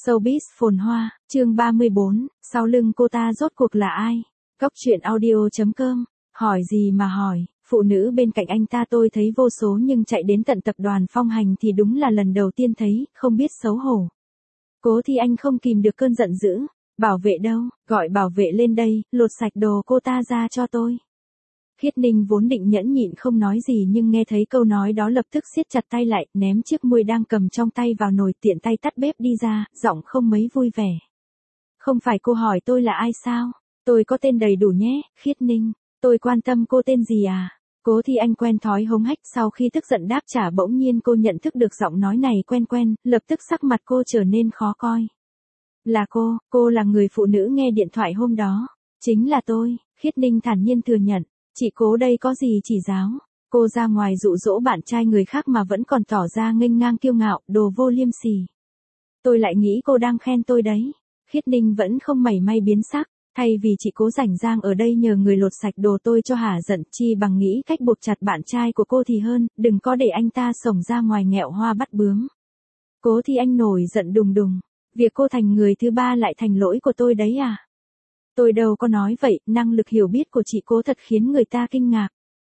Showbiz phồn hoa, chương 34, sau lưng cô ta rốt cuộc là ai? Góc truyện audio.com, hỏi gì mà hỏi, phụ nữ bên cạnh anh ta tôi thấy vô số nhưng chạy đến tận tập đoàn Phong Hành thì đúng là lần đầu tiên thấy, không biết xấu hổ. Cố Thi Anh không kìm được cơn giận dữ, bảo vệ đâu, gọi bảo vệ lên đây, lột sạch đồ cô ta ra cho tôi. Khiết Ninh vốn định nhẫn nhịn không nói gì nhưng nghe thấy câu nói đó lập tức siết chặt tay lại, ném chiếc muôi đang cầm trong tay vào nồi tiện tay tắt bếp đi ra, giọng không mấy vui vẻ. Không phải cô hỏi tôi là ai sao? Tôi có tên đầy đủ nhé, Khiết Ninh. Tôi quan tâm cô tên gì à? Cố Thi Anh quen thói hống hách sau khi tức giận đáp trả bỗng nhiên cô nhận thức được giọng nói này quen quen, lập tức sắc mặt cô trở nên khó coi. Là cô là người phụ nữ nghe điện thoại hôm đó. Chính là tôi, Khiết Ninh thản nhiên thừa nhận. Chị Cố đây có gì chỉ giáo. Cô ra ngoài dụ dỗ bạn trai người khác mà vẫn còn tỏ ra nghênh ngang kiêu ngạo, đồ vô liêm sỉ. Tôi lại nghĩ cô đang khen tôi đấy. Khiết Ninh vẫn không mảy may biến sắc. Thay vì chị Cố rảnh rang ở đây nhờ người lột sạch đồ tôi cho hả giận chi bằng nghĩ cách buộc chặt bạn trai của cô thì hơn, đừng có để anh ta xổng ra ngoài nghẹo hoa bắt bướm. Cố Thi Anh nổi giận đùng đùng. Việc cô thành người thứ ba lại thành lỗi của tôi đấy à? Tôi đâu có nói vậy, năng lực hiểu biết của chị Cố thật khiến người ta kinh ngạc.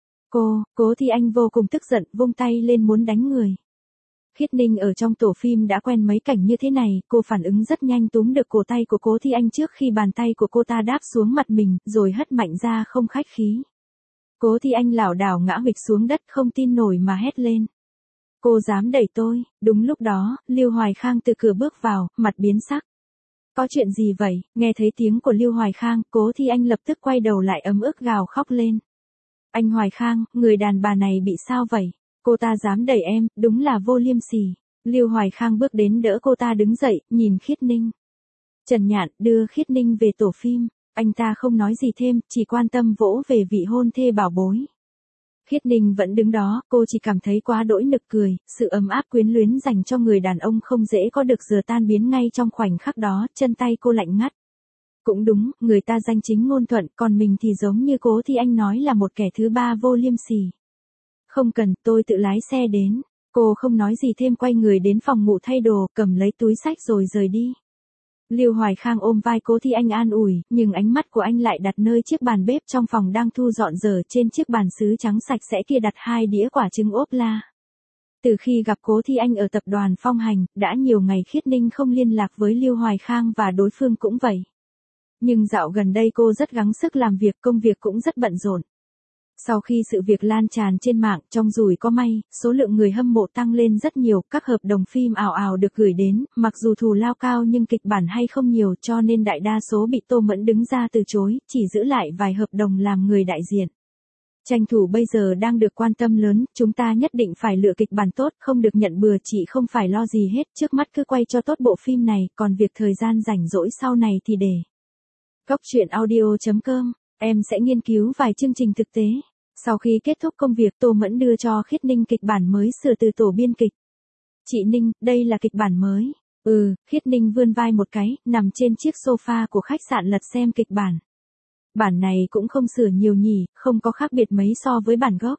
Cố Thi Anh vô cùng tức giận, vung tay lên muốn đánh người. Khiết Ninh ở trong tổ phim đã quen mấy cảnh như thế này, cô phản ứng rất nhanh túm được cổ tay của Cố Thi Anh trước khi bàn tay của cô ta đáp xuống mặt mình, rồi hất mạnh ra không khách khí. Cố Thi Anh lảo đảo ngã phịch xuống đất không tin nổi mà hét lên. Cô dám đẩy tôi? Đúng lúc đó, Lưu Hoài Khang từ cửa bước vào, mặt biến sắc. Có chuyện gì vậy? Nghe thấy tiếng của Lưu Hoài Khang, Cố Thi Anh lập tức quay đầu lại ấm ức gào khóc lên. Anh Hoài Khang, người đàn bà này bị sao vậy? Cô ta dám đẩy em, đúng là vô liêm sỉ. Lưu Hoài Khang bước đến đỡ cô ta đứng dậy, nhìn Khiết Ninh. Trần Nhạn đưa Khiết Ninh về tổ phim, anh ta không nói gì thêm, chỉ quan tâm vỗ về vị hôn thê bảo bối. Khiết Ninh vẫn đứng đó, cô chỉ cảm thấy quá đỗi nực cười, sự ấm áp quyến luyến dành cho người đàn ông không dễ có được giờ tan biến ngay trong khoảnh khắc đó, chân tay cô lạnh ngắt. Cũng đúng, người ta danh chính ngôn thuận, còn mình thì giống như Cố Thi Anh nói là một kẻ thứ ba vô liêm sỉ. Không cần, tôi tự lái xe đến. Cô không nói gì thêm quay người đến phòng ngủ thay đồ, cầm lấy túi xách rồi rời đi. Lưu Hoài Khang ôm vai Cố Thi Anh an ủi, nhưng ánh mắt của anh lại đặt nơi chiếc bàn bếp trong phòng đang thu dọn dở, trên chiếc bàn sứ trắng sạch sẽ kia đặt 2 đĩa quả trứng ốp la. Từ khi gặp Cố Thi Anh ở tập đoàn Phong Hành, đã nhiều ngày Khiết Ninh không liên lạc với Lưu Hoài Khang và đối phương cũng vậy. Nhưng dạo gần đây cô rất gắng sức làm việc, công việc cũng rất bận rộn. Sau khi sự việc lan tràn trên mạng, trong rủi có may, số lượng người hâm mộ tăng lên rất nhiều, các hợp đồng phim ào ào được gửi đến, mặc dù thù lao cao nhưng kịch bản hay không nhiều cho nên đại đa số bị Tô Mẫn đứng ra từ chối, chỉ giữ lại vài hợp đồng làm người đại diện. Tranh thủ bây giờ đang được quan tâm lớn, chúng ta nhất định phải lựa kịch bản tốt, không được nhận bừa, chị không phải lo gì hết, trước mắt cứ quay cho tốt bộ phim này, còn việc thời gian rảnh rỗi sau này thì để. Góc truyện audio.com, em sẽ nghiên cứu vài chương trình thực tế. Sau khi kết thúc công việc, Tô Mẫn đưa cho Khiết Ninh kịch bản mới sửa từ tổ biên kịch. Chị Ninh, đây là kịch bản mới. Khiết Ninh vươn vai một cái, nằm trên chiếc sofa của khách sạn lật xem kịch bản. Bản này cũng không sửa nhiều nhỉ, không có khác biệt mấy so với bản gốc.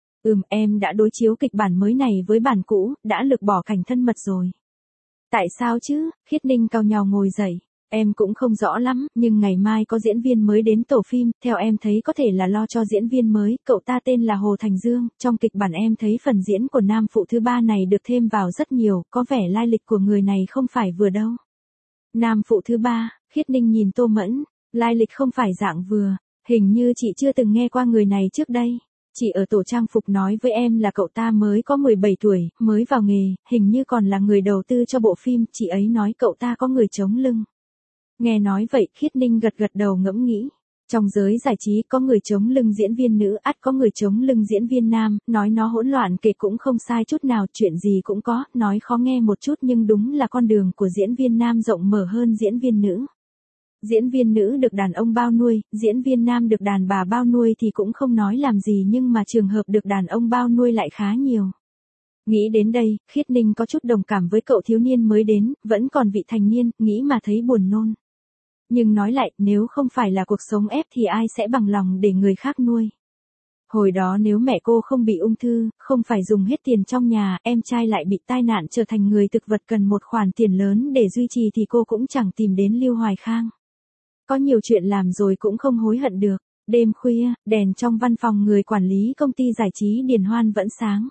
Em đã đối chiếu kịch bản mới này với bản cũ, đã lược bỏ cảnh thân mật rồi. Tại sao chứ? Khiết Ninh cau nhàu ngồi dậy. Em cũng không rõ lắm, nhưng ngày mai có diễn viên mới đến tổ phim, theo em thấy có thể là lo cho diễn viên mới, cậu ta tên là Hồ Thành Dương, trong kịch bản em thấy phần diễn của nam phụ thứ ba này được thêm vào rất nhiều, có vẻ lai lịch của người này không phải vừa đâu. Nam phụ thứ ba, Khiết Ninh nhìn Tô Mẫn, lai lịch không phải dạng vừa, hình như chị chưa từng nghe qua người này trước đây. Chị ở tổ trang phục nói với em là cậu ta mới có 17 tuổi, mới vào nghề, hình như còn là người đầu tư cho bộ phim, chị ấy nói cậu ta có người chống lưng. Nghe nói vậy, Khiết Ninh gật gật đầu ngẫm nghĩ. Trong giới giải trí có người chống lưng diễn viên nữ, ắt có người chống lưng diễn viên nam, nói nó hỗn loạn kể cũng không sai chút nào, chuyện gì cũng có, nói khó nghe một chút nhưng đúng là con đường của diễn viên nam rộng mở hơn diễn viên nữ. Diễn viên nữ được đàn ông bao nuôi, diễn viên nam được đàn bà bao nuôi thì cũng không nói làm gì nhưng mà trường hợp được đàn ông bao nuôi lại khá nhiều. Nghĩ đến đây, Khiết Ninh có chút đồng cảm với cậu thiếu niên mới đến, vẫn còn vị thành niên, nghĩ mà thấy buồn nôn. Nhưng nói lại, nếu không phải là cuộc sống ép thì ai sẽ bằng lòng để người khác nuôi. Hồi đó nếu mẹ cô không bị ung thư, không phải dùng hết tiền trong nhà, em trai lại bị tai nạn trở thành người thực vật cần một khoản tiền lớn để duy trì thì cô cũng chẳng tìm đến Lưu Hoài Khang. Có nhiều chuyện làm rồi cũng không hối hận được. Đêm khuya, đèn trong văn phòng người quản lý công ty giải trí Điền Hoan vẫn sáng.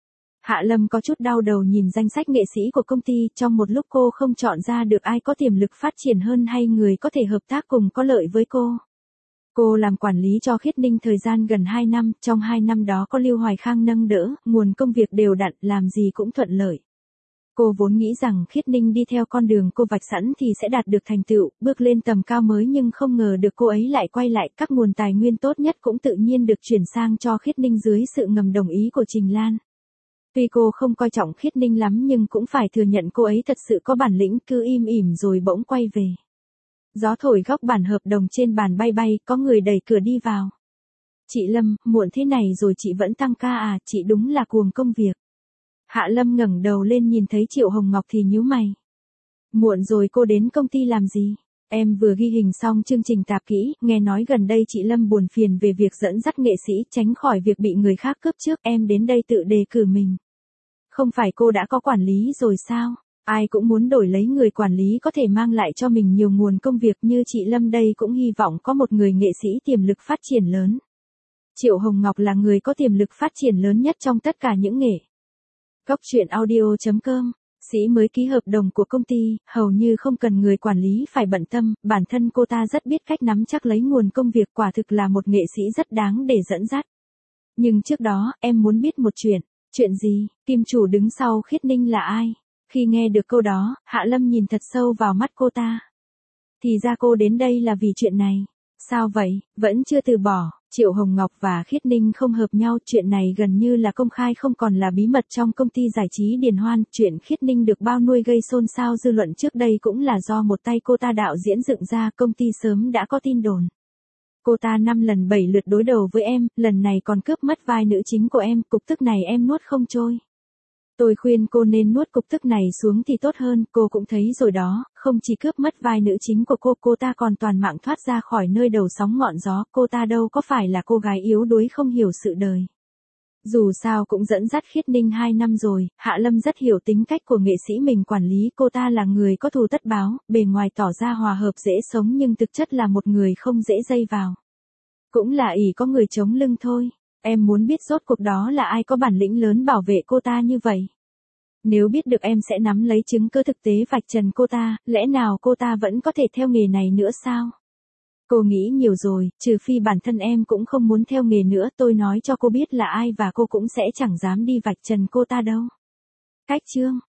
Hạ Lâm có chút đau đầu nhìn danh sách nghệ sĩ của công ty, trong một lúc cô không chọn ra được ai có tiềm lực phát triển hơn hay người có thể hợp tác cùng có lợi với cô. Cô làm quản lý cho Khiết Ninh thời gian gần 2 năm, trong 2 năm đó có Lưu Hoài Khang nâng đỡ, nguồn công việc đều đặn, làm gì cũng thuận lợi. Cô vốn nghĩ rằng Khiết Ninh đi theo con đường cô vạch sẵn thì sẽ đạt được thành tựu, bước lên tầm cao mới, nhưng không ngờ được cô ấy lại quay lại, các nguồn tài nguyên tốt nhất cũng tự nhiên được chuyển sang cho Khiết Ninh dưới sự ngầm đồng ý của Trình Lan. Tuy cô không coi trọng Khiết Ninh lắm nhưng cũng phải thừa nhận cô ấy thật sự có bản lĩnh, cứ im ỉm rồi bỗng quay về. Gió thổi góc bản hợp đồng trên bàn bay bay, có người đẩy cửa đi vào. Chị Lâm, muộn thế này rồi chị vẫn tăng ca à, chị đúng là cuồng công việc. Hạ Lâm ngẩng đầu lên nhìn thấy Triệu Hồng Ngọc thì nhíu mày. Muộn rồi cô đến công ty làm gì? Em vừa ghi hình xong chương trình tạp kỹ, nghe nói gần đây chị Lâm buồn phiền về việc dẫn dắt nghệ sĩ tránh khỏi việc bị người khác cướp trước, em đến đây tự đề cử mình. Không phải cô đã có quản lý rồi sao? Ai cũng muốn đổi lấy người quản lý có thể mang lại cho mình nhiều nguồn công việc, như chị Lâm đây cũng hy vọng có một người nghệ sĩ tiềm lực phát triển lớn. Triệu Hồng Ngọc là người có tiềm lực phát triển lớn nhất trong tất cả những nghệ. Góc truyện audio.com, sĩ mới ký hợp đồng của công ty, hầu như không cần người quản lý phải bận tâm, bản thân cô ta rất biết cách nắm chắc lấy nguồn công việc, quả thực là một nghệ sĩ rất đáng để dẫn dắt. Nhưng trước đó, em muốn biết một chuyện. Chuyện gì? Kim chủ đứng sau Khiết Ninh là ai? Khi nghe được câu đó, Hạ Lâm nhìn thật sâu vào mắt cô ta. Thì ra cô đến đây là vì chuyện này. Sao vậy, vẫn chưa từ bỏ? Triệu Hồng Ngọc và Khiết Ninh không hợp nhau, chuyện này gần như là công khai, không còn là bí mật trong công ty giải trí Điền Hoan. Chuyện Khiết Ninh được bao nuôi gây xôn xao dư luận trước đây cũng là do một tay cô ta đạo diễn dựng ra, công ty sớm đã có tin đồn. Cô ta 5 lần 7 lượt đối đầu với em, lần này còn cướp mất vai nữ chính của em, cục tức này em nuốt không trôi. Tôi khuyên cô nên nuốt cục tức này xuống thì tốt hơn, cô cũng thấy rồi đó, không chỉ cướp mất vai nữ chính của cô ta còn toàn mạng thoát ra khỏi nơi đầu sóng ngọn gió, cô ta đâu có phải là cô gái yếu đuối không hiểu sự đời. Dù sao cũng dẫn dắt Khiết Ninh 2 năm rồi, Hạ Lâm rất hiểu tính cách của nghệ sĩ mình quản lý, cô ta là người có thù tất báo, bề ngoài tỏ ra hòa hợp dễ sống nhưng thực chất là một người không dễ dây vào. Cũng là ỷ có người chống lưng thôi. Em muốn biết rốt cuộc đó là ai có bản lĩnh lớn bảo vệ cô ta như vậy. Nếu biết được em sẽ nắm lấy chứng cứ thực tế vạch trần cô ta, lẽ nào cô ta vẫn có thể theo nghề này nữa sao? Cô nghĩ nhiều rồi, trừ phi bản thân em cũng không muốn theo nghề nữa, tôi nói cho cô biết là ai và cô cũng sẽ chẳng dám đi vạch trần cô ta đâu. Cách chương